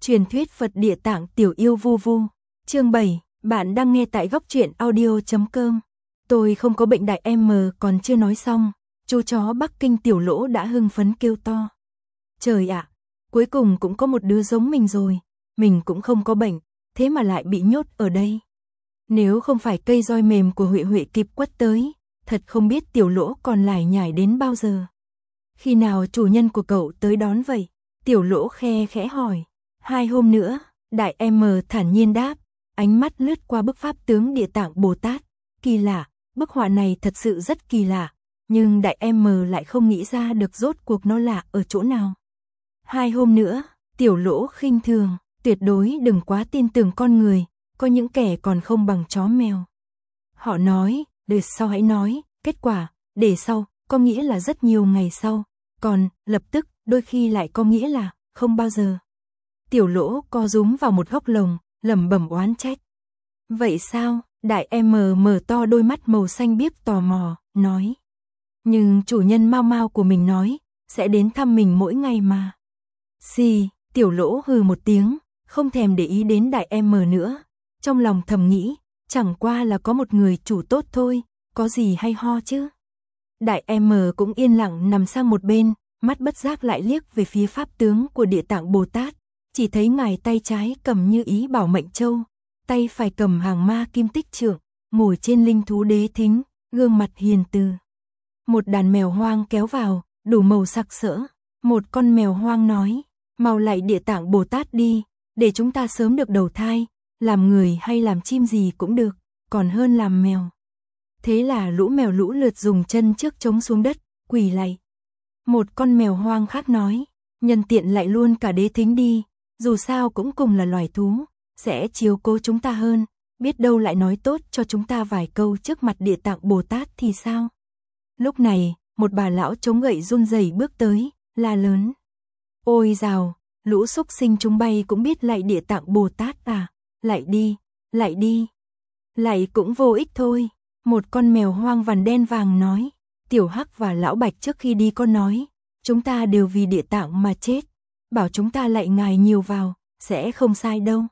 Truyền thuyết Phật Địa Tạng Tiểu Yêu Vu Vu. Chương 7, bạn đang nghe tại góc truyện audio.com. Tôi không có bệnh đại M còn chưa nói xong, chú chó Bắc Kinh Tiểu Lỗ đã hưng phấn kêu to. Trời ạ, cuối cùng cũng có một đứa giống mình rồi, mình cũng không có bệnh, thế mà lại bị nhốt ở đây. Nếu không phải cây roi mềm của Huệ Huệ kịp quất tới, thật không biết Tiểu Lỗ còn lải nhải đến bao giờ. Khi nào chủ nhân của cậu tới đón vậy? Tiểu Lỗ khe khẽ hỏi. 2 hôm nữa, đại M thản nhiên đáp, ánh mắt lướt qua bức pháp tướng Địa Tạng Bồ Tát. Kỳ lạ, bức họa này thật sự rất kỳ lạ, nhưng đại M lại không nghĩ ra được rốt cuộc nó lạ ở chỗ nào. 2 hôm nữa, Tiểu Lỗ khinh thường, tuyệt đối đừng quá tin tưởng con người, có những kẻ còn không bằng chó mèo. Họ nói, để sau hãy nói, kết quả, để sau, có nghĩa là rất nhiều ngày sau, còn, lập tức, đôi khi lại có nghĩa là, không bao giờ. Tiểu Lỗ co rúm vào một góc lồng, lẩm bẩm oán trách. Vậy sao? Đại M mở to đôi mắt màu xanh biếc tò mò, nói. Nhưng chủ nhân Mao Mao của mình nói, sẽ đến thăm mình mỗi ngày mà. Xì, Tiểu Lỗ hừ một tiếng, không thèm để ý đến đại M nữa. Trong lòng thầm nghĩ, chẳng qua là có một người chủ tốt thôi, có gì hay ho chứ. Đại M cũng yên lặng nằm sang một bên, mắt bất giác lại liếc về phía pháp tướng của Địa Tạng Bồ Tát. Chỉ thấy ngài tay trái cầm Như Ý Bảo Mệnh Châu, tay phải cầm Hàng Ma Kim Tích Trượng, ngồi trên linh thú đế thính, gương mặt hiền từ. Một đàn mèo hoang kéo vào, đủ màu sặc sỡ. Một con mèo hoang nói, mau lạy Địa Tạng Bồ Tát đi, để chúng ta sớm được đầu thai, làm người hay làm chim gì cũng được, còn hơn làm mèo. Thế là lũ mèo lũ lượt dùng chân trước chống xuống đất, quỳ lạy. Một con mèo hoang khác nói, nhân tiện lạy luôn cả đế thính đi. Dù sao cũng cùng là loài thú, sẽ chiếu cố chúng ta hơn, biết đâu lại nói tốt cho chúng ta vài câu trước mặt Địa Tạng Bồ Tát thì sao? Lúc này, một bà lão chống gậy run rẩy bước tới, la lớn. Ôi dào, lũ súc sinh chúng bay cũng biết lạy Địa Tạng Bồ Tát à? Lạy đi, lạy đi. Lạy cũng vô ích thôi. Một con mèo hoang vằn đen vàng nói. Tiểu Hắc và Lão Bạch trước khi đi có nói, chúng ta đều vì Địa Tạng mà chết. Bảo chúng ta lạy ngài nhiều vào, sẽ không sai đâu.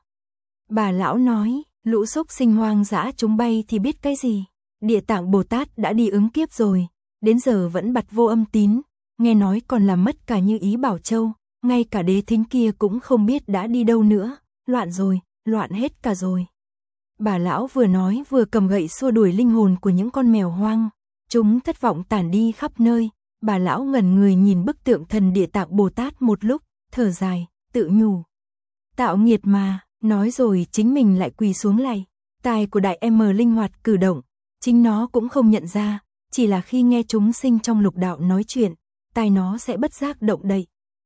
Bà lão nói, lũ súc sinh hoang dã chúng bay thì biết cái gì. Địa Tạng Bồ Tát đã đi ứng kiếp rồi, đến giờ vẫn bặt vô âm tín, nghe nói còn làm mất cả Như Ý Bảo Châu, ngay cả đế thính kia cũng không biết đã đi đâu nữa, loạn rồi, loạn hết cả rồi. Bà lão vừa nói vừa cầm gậy xua đuổi linh hồn của những con mèo hoang, chúng thất vọng tản đi khắp nơi. Bà lão ngẩn người nhìn bức tượng thần Địa Tạng Bồ Tát một lúc, thở dài, tự nhủ. Tạo nghiệt mà, nói rồi chính mình lại quỳ xuống lạy. Tai của đại M linh hoạt cử động, chính nó cũng không nhận ra, chỉ là khi nghe chúng sinh trong lục đạo nói chuyện, tai nó sẽ bất giác động đậy.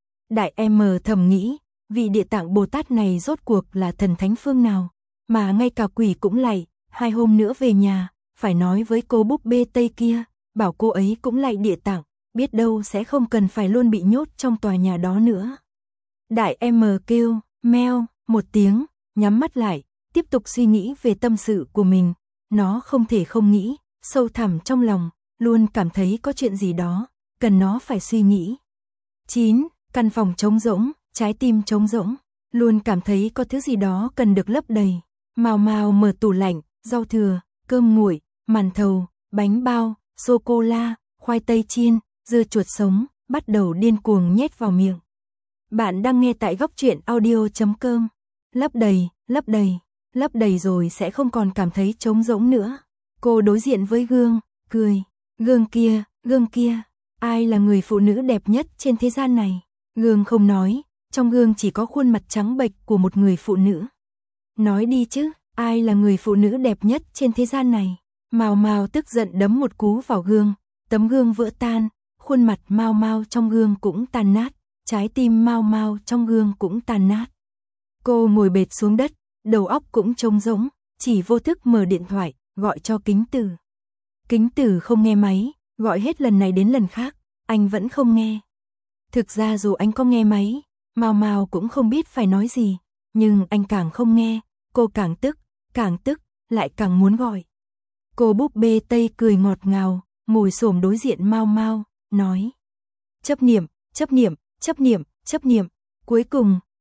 Đại M thầm nghĩ, vị Địa Tạng Bồ Tát này rốt cuộc là thần thánh phương nào, mà ngay cả quỷ cũng lạy. 2 hôm nữa về nhà, phải nói với cô búp bê Tây kia, bảo cô ấy cũng lạy Địa Tạng, biết đâu sẽ không cần phải luôn bị nhốt trong tòa nhà đó nữa. Đại M kêu, meo, một tiếng, nhắm mắt lại, tiếp tục suy nghĩ về tâm sự của mình. Nó không thể không nghĩ, sâu thẳm trong lòng, luôn cảm thấy có chuyện gì đó, cần nó phải suy nghĩ. 9. Căn phòng trống rỗng, trái tim trống rỗng, luôn cảm thấy có thứ gì đó cần được lấp đầy. Mao Mao mở tủ lạnh, rau thừa, cơm nguội, màn thầu, bánh bao, sô-cô-la, khoai tây chiên, dưa chuột sống, bắt đầu điên cuồng nhét vào miệng. Bạn đang nghe tại góc truyện audio.com. Lấp đầy, lấp đầy, lấp đầy rồi sẽ không còn cảm thấy trống rỗng nữa. Cô đối diện với gương, cười. Gương kia, ai là người phụ nữ đẹp nhất trên thế gian này? Gương không nói, trong gương chỉ có khuôn mặt trắng bệch của một người phụ nữ. Nói đi chứ, ai là người phụ nữ đẹp nhất trên thế gian này? Mao Mao tức giận đấm một cú vào gương, tấm gương vỡ tan, khuôn mặt Mao Mao trong gương cũng tan nát. Trái tim Mao Mao trong gương cũng tan nát. Cô ngồi bệt xuống đất, đầu óc cũng trống rỗng, chỉ vô thức mở điện thoại, gọi cho Kính Tử. Kính Tử không nghe máy, gọi hết lần này đến lần khác, anh vẫn không nghe. Thực ra dù anh có nghe máy, Mao Mao cũng không biết phải nói gì, nhưng anh càng không nghe, cô càng tức, lại càng muốn gọi. Cô búp bê Tây cười ngọt ngào, ngồi xổm đối diện Mao Mao, nói. Chấp niệm. Cuối cùng,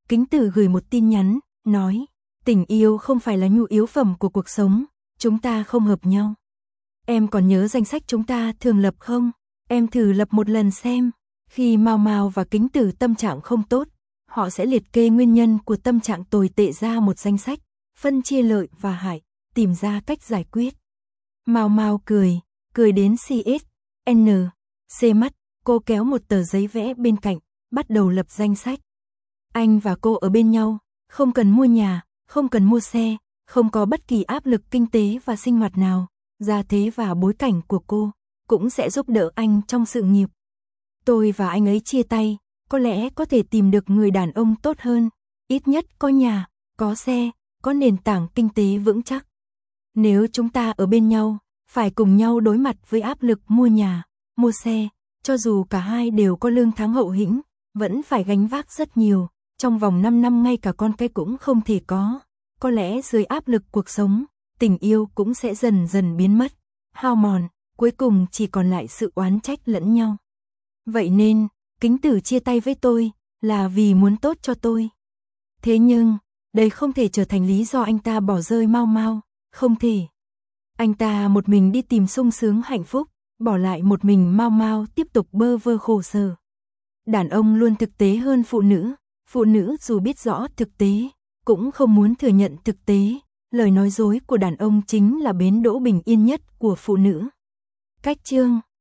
Kính Tử gửi một tin nhắn, nói, tình yêu không phải là nhu yếu phẩm của cuộc sống, chúng ta không hợp nhau. Em còn nhớ danh sách chúng ta thường lập không? Em thử lập một lần xem. Khi Mao Mao và Kính Tử tâm trạng không tốt, họ sẽ liệt kê nguyên nhân của tâm trạng tồi tệ ra một danh sách, phân chia lợi và hại, tìm ra cách giải quyết. Mao Mao cười đến CSN mắt, cô kéo một tờ giấy vẽ bên cạnh, bắt đầu lập danh sách. Anh và cô ở bên nhau, không cần mua nhà, không cần mua xe, không có bất kỳ áp lực kinh tế và sinh hoạt nào, gia thế và bối cảnh của cô cũng sẽ giúp đỡ anh trong sự nghiệp. Tôi và anh ấy chia tay, có lẽ có thể tìm được người đàn ông tốt hơn, ít nhất có nhà, có xe, có nền tảng kinh tế vững chắc. Nếu chúng ta ở bên nhau, phải cùng nhau đối mặt với áp lực mua nhà, mua xe, cho dù cả hai đều có lương tháng hậu hĩnh, vẫn phải gánh vác rất nhiều, trong vòng 5 năm ngay cả con cái cũng không thể có. Có lẽ dưới áp lực cuộc sống, tình yêu cũng sẽ dần dần biến mất, hao mòn, cuối cùng chỉ còn lại sự oán trách lẫn nhau. Vậy nên, Kính Tử chia tay với tôi, là vì muốn tốt cho tôi. Thế nhưng, đây không thể trở thành lý do anh ta bỏ rơi Mao Mao, không thể. Anh ta một mình đi tìm sung sướng hạnh phúc, bỏ lại một mình Mao Mao tiếp tục bơ vơ khổ sở. Đàn ông luôn thực tế hơn phụ nữ dù biết rõ thực tế, cũng không muốn thừa nhận thực tế, lời nói dối của đàn ông chính là bến đỗ bình yên nhất của phụ nữ. Cách chương